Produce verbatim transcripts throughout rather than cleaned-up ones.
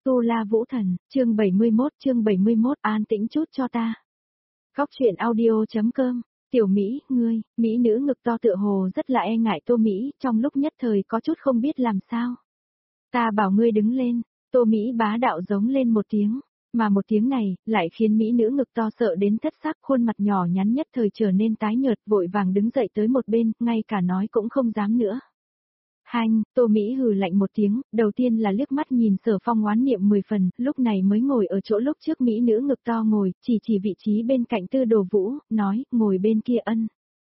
Tu La Vũ Thần, chương bảy mươi mốt, chương bảy mươi mốt, an tĩnh chút cho ta. Góc truyện audio.com, Tiểu Mỹ, ngươi, Mỹ nữ ngực to tựa hồ rất là e ngại Tô Mỹ, trong lúc nhất thời có chút không biết làm sao. Ta bảo ngươi đứng lên, Tô Mỹ bá đạo giống lên một tiếng, mà một tiếng này, lại khiến Mỹ nữ ngực to sợ đến thất sắc, khuôn mặt nhỏ nhắn nhất thời trở nên tái nhợt, vội vàng đứng dậy tới một bên, ngay cả nói cũng không dám nữa. Hanh, Tô Mỹ hừ lạnh một tiếng, đầu tiên là liếc mắt nhìn Sở Phong oán niệm mười phần, lúc này mới ngồi ở chỗ lúc trước Mỹ nữ ngực to ngồi, chỉ chỉ vị trí bên cạnh Tư Đồ Vũ, nói, ngồi bên kia ân.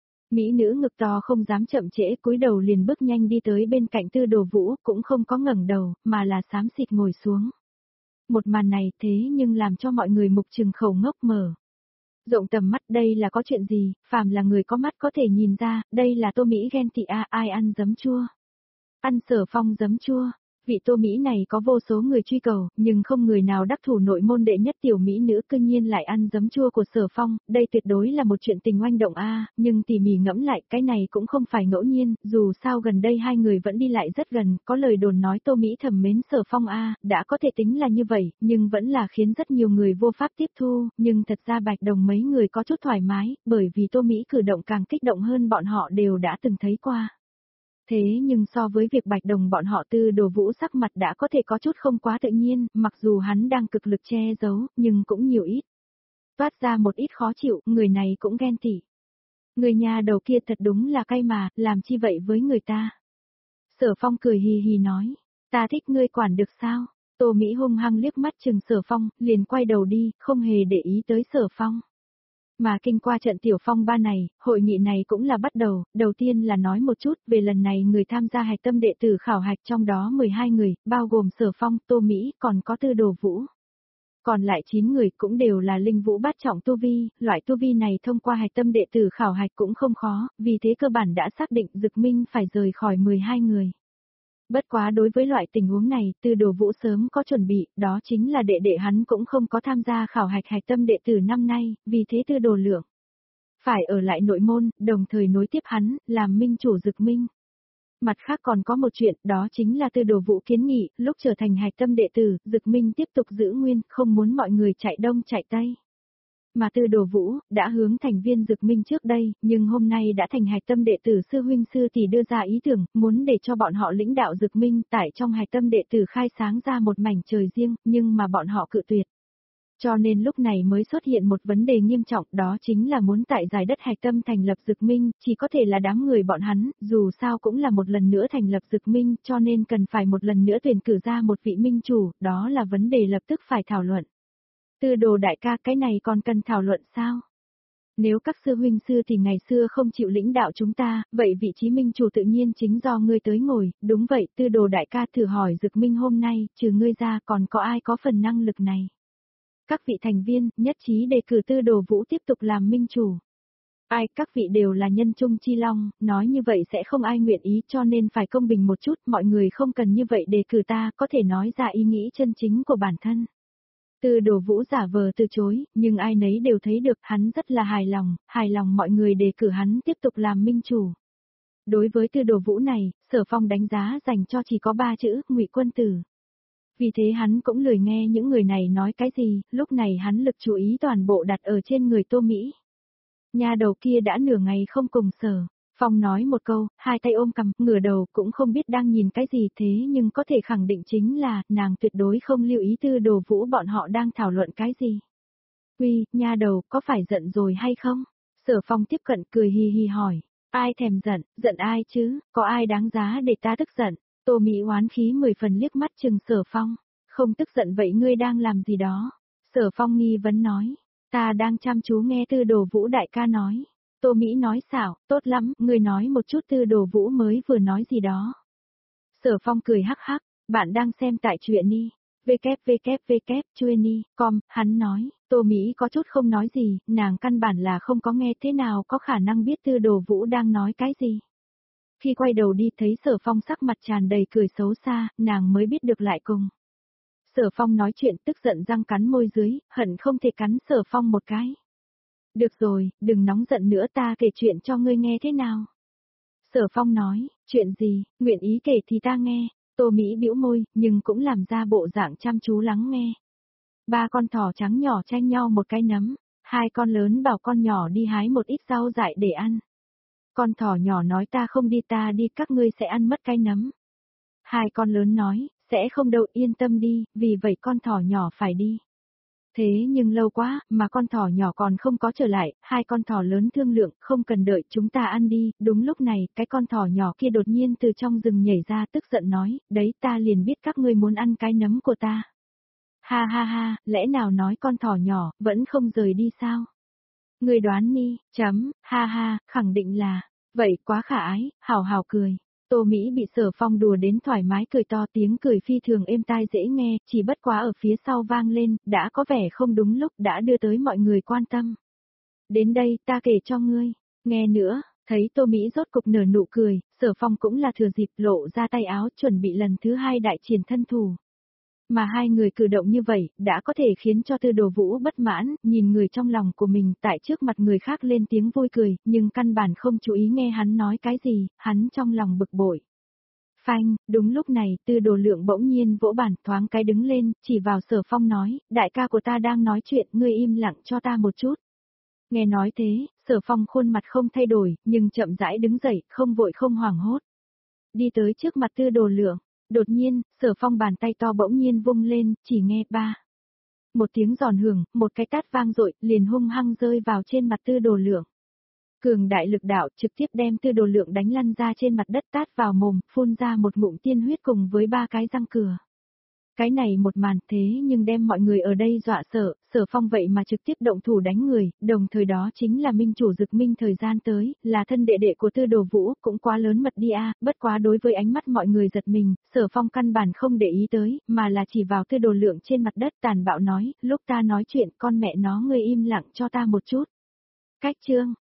Mỹ nữ ngực to không dám chậm trễ, cúi đầu liền bước nhanh đi tới bên cạnh Tư Đồ Vũ, cũng không có ngẩng đầu, mà là xám xịt ngồi xuống. Một màn này thế nhưng làm cho mọi người mục trừng khẩu ngốc mở. Rộng tầm mắt, đây là có chuyện gì, phàm là người có mắt có thể nhìn ra, đây là Tô Mỹ ghen tị a, ai ăn giấm chua. Ăn Sở Phong giấm chua, vị Tô Mỹ này có vô số người truy cầu, nhưng không người nào đắc thủ nội môn đệ nhất tiểu mỹ nữ cư nhiên lại ăn giấm chua của Sở Phong, đây tuyệt đối là một chuyện tình oanh động a, nhưng tỉ mỉ ngẫm lại, cái này cũng không phải ngẫu nhiên, dù sao gần đây hai người vẫn đi lại rất gần, có lời đồn nói Tô Mỹ thầm mến Sở Phong a, đã có thể tính là như vậy, nhưng vẫn là khiến rất nhiều người vô pháp tiếp thu, nhưng thật ra Bạch Đồng mấy người có chút thoải mái, bởi vì Tô Mỹ cử động càng kích động hơn bọn họ đều đã từng thấy qua. Thế nhưng so với việc Bạch Đồng bọn họ Tư Đồ Vũ sắc mặt đã có thể có chút không quá tự nhiên, mặc dù hắn đang cực lực che giấu, nhưng cũng nhiều ít. Toát ra một ít khó chịu, người này cũng ghen tị. Người nhà đầu kia thật đúng là cay mà, làm chi vậy với người ta. Sở Phong cười hì hì nói, ta thích ngươi quản được sao? Tô Mỹ hung hăng liếc mắt chừng Sở Phong, liền quay đầu đi, không hề để ý tới Sở Phong. Mà kinh qua trận tiểu phong ba này, hội nghị này cũng là bắt đầu, đầu tiên là nói một chút về lần này người tham gia hạch tâm đệ tử khảo hạch trong đó mười hai người, bao gồm Sở Phong, Tô Mỹ, còn có Tư Đồ Vũ. Còn lại chín người cũng đều là linh vũ bát trọng tu vi, loại tu vi này thông qua hạch tâm đệ tử khảo hạch cũng không khó, vì thế cơ bản đã xác định Dực Minh phải rời khỏi mười hai người. Bất quá đối với loại tình huống này, Tư Đồ Vũ sớm có chuẩn bị, đó chính là đệ đệ hắn cũng không có tham gia khảo hạch hạch tâm đệ tử năm nay, vì thế Tư Đồ Lượng phải ở lại nội môn, đồng thời nối tiếp hắn, làm minh chủ Dực Minh. Mặt khác còn có một chuyện, đó chính là Tư Đồ Vũ kiến nghị, lúc trở thành hạch tâm đệ tử, Dực Minh tiếp tục giữ nguyên, không muốn mọi người chạy đông chạy tây. Mà Tư Đồ Vũ, đã hướng thành viên Dực Minh trước đây, nhưng hôm nay đã thành hạch tâm đệ tử sư huynh sư tỷ đưa ra ý tưởng, muốn để cho bọn họ lĩnh đạo Dực Minh tại trong hạch tâm đệ tử khai sáng ra một mảnh trời riêng, nhưng mà bọn họ cự tuyệt. Cho nên lúc này mới xuất hiện một vấn đề nghiêm trọng, đó chính là muốn tại giải đất hạch tâm thành lập Dực Minh, chỉ có thể là đám người bọn hắn, dù sao cũng là một lần nữa thành lập Dực Minh, cho nên cần phải một lần nữa tuyển cử ra một vị minh chủ, đó là vấn đề lập tức phải thảo luận. Tư Đồ đại ca, cái này còn cần thảo luận sao? Nếu các sư huynh sư thì ngày xưa không chịu lĩnh đạo chúng ta, vậy vị trí minh chủ tự nhiên chính do ngươi tới ngồi, đúng vậy, Tư Đồ đại ca thử hỏi Dực Minh hôm nay, trừ ngươi ra còn có ai có phần năng lực này? Các vị thành viên, nhất trí đề cử Tư Đồ Vũ tiếp tục làm minh chủ. Ai, các vị đều là nhân trung chi long, nói như vậy sẽ không ai nguyện ý, cho nên phải công bình một chút, mọi người không cần như vậy đề cử ta, có thể nói ra ý nghĩ chân chính của bản thân. Tư Đồ Vũ giả vờ từ chối, nhưng ai nấy đều thấy được hắn rất là hài lòng, hài lòng mọi người đề cử hắn tiếp tục làm minh chủ. Đối với Tư Đồ Vũ này, Sở Phong đánh giá dành cho chỉ có ba chữ, Ngụy Quân Tử. Vì thế hắn cũng lười nghe những người này nói cái gì, lúc này hắn lực chú ý toàn bộ đặt ở trên người Tô Mỹ. Nhà đầu kia đã nửa ngày không cùng Sở Phong nói một câu, hai tay ôm cằm, ngửa đầu cũng không biết đang nhìn cái gì, thế nhưng có thể khẳng định chính là, nàng tuyệt đối không lưu ý Tư Đồ Vũ bọn họ đang thảo luận cái gì. Uy, nha đầu, có phải giận rồi hay không? Sở Phong tiếp cận cười hi hi hỏi, ai thèm giận, giận ai chứ, có ai đáng giá để ta tức giận? Tô Mỹ oán khí mười phần liếc mắt chừng Sở Phong, không tức giận vậy ngươi đang làm gì đó? Sở Phong nghi vấn nói, ta đang chăm chú nghe Tư Đồ Vũ đại ca nói. Tô Mỹ nói xảo, tốt lắm, ngươi nói một chút Tư Đồ Vũ mới vừa nói gì đó. Sở Phong cười hắc hắc, bạn đang xem tại truyện đi, www chuyenni chấm com, hắn nói, Tô Mỹ có chút không nói gì, nàng căn bản là không có nghe thế nào có khả năng biết Tư Đồ Vũ đang nói cái gì. Khi quay đầu đi thấy Sở Phong sắc mặt tràn đầy cười xấu xa, nàng mới biết được lại cùng. Sở Phong nói chuyện tức giận răng cắn môi dưới, hận không thể cắn Sở Phong một cái. Được rồi, đừng nóng giận nữa, ta kể chuyện cho ngươi nghe thế nào. Sở Phong nói, chuyện gì, nguyện ý kể thì ta nghe. Tô Mỹ bĩu môi, nhưng cũng làm ra bộ dạng chăm chú lắng nghe. Ba con thỏ trắng nhỏ tranh nhau một cái nấm, hai con lớn bảo con nhỏ đi hái một ít rau dại để ăn. Con thỏ nhỏ nói ta không đi ta đi các ngươi sẽ ăn mất cái nấm. Hai con lớn nói, sẽ không đâu yên tâm đi, vì vậy con thỏ nhỏ phải đi. Thế nhưng lâu quá, mà con thỏ nhỏ còn không có trở lại, hai con thỏ lớn thương lượng, không cần đợi chúng ta ăn đi, đúng lúc này, cái con thỏ nhỏ kia đột nhiên từ trong rừng nhảy ra tức giận nói, đấy ta liền biết các ngươi muốn ăn cái nấm của ta. Ha ha ha, lẽ nào nói con thỏ nhỏ, vẫn không rời đi sao? Ngươi đoán đi, chấm, ha ha, khẳng định là, vậy quá khả ái, hào hào cười. Tô Mỹ bị Sở Phong đùa đến thoải mái cười to tiếng cười phi thường êm tai dễ nghe, chỉ bất quá ở phía sau vang lên, đã có vẻ không đúng lúc đã đưa tới mọi người quan tâm. Đến đây ta kể cho ngươi, nghe nữa, thấy Tô Mỹ rốt cục nở nụ cười, Sở Phong cũng là thừa dịp lộ ra tay áo chuẩn bị lần thứ hai đại triển thân thủ. Mà hai người cử động như vậy, đã có thể khiến cho Tư Đồ Vũ bất mãn, nhìn người trong lòng của mình tại trước mặt người khác lên tiếng vui cười, nhưng căn bản không chú ý nghe hắn nói cái gì, hắn trong lòng bực bội. Phanh, đúng lúc này, Tư Đồ Lượng bỗng nhiên vỗ bàn thoáng cái đứng lên, chỉ vào Sở Phong nói, đại ca của ta đang nói chuyện, ngươi im lặng cho ta một chút. Nghe nói thế, Sở Phong khuôn mặt không thay đổi, nhưng chậm rãi đứng dậy, không vội không hoảng hốt. Đi tới trước mặt Tư Đồ Lượng. Đột nhiên, Sở Phong bàn tay to bỗng nhiên vung lên, chỉ nghe ba. Một tiếng giòn hưởng, một cái tát vang dội, liền hung hăng rơi vào trên mặt Tư Đồ Lượng. Cường đại lực đạo trực tiếp đem Tư Đồ Lượng đánh lăn ra trên mặt đất tát vào mồm, phun ra một ngụm tiên huyết cùng với ba cái răng cửa. Cái này một màn thế nhưng đem mọi người ở đây dọa sợ, Sở Phong vậy mà trực tiếp động thủ đánh người, đồng thời đó chính là minh chủ Dực Minh thời gian tới, là thân đệ đệ của Tư Đồ Vũ, cũng quá lớn mật đi a, bất quá đối với ánh mắt mọi người giật mình, Sở Phong căn bản không để ý tới, mà là chỉ vào Tư Đồ Lượng trên mặt đất tàn bạo nói, lúc ta nói chuyện con mẹ nó ngươi im lặng cho ta một chút. Cách chương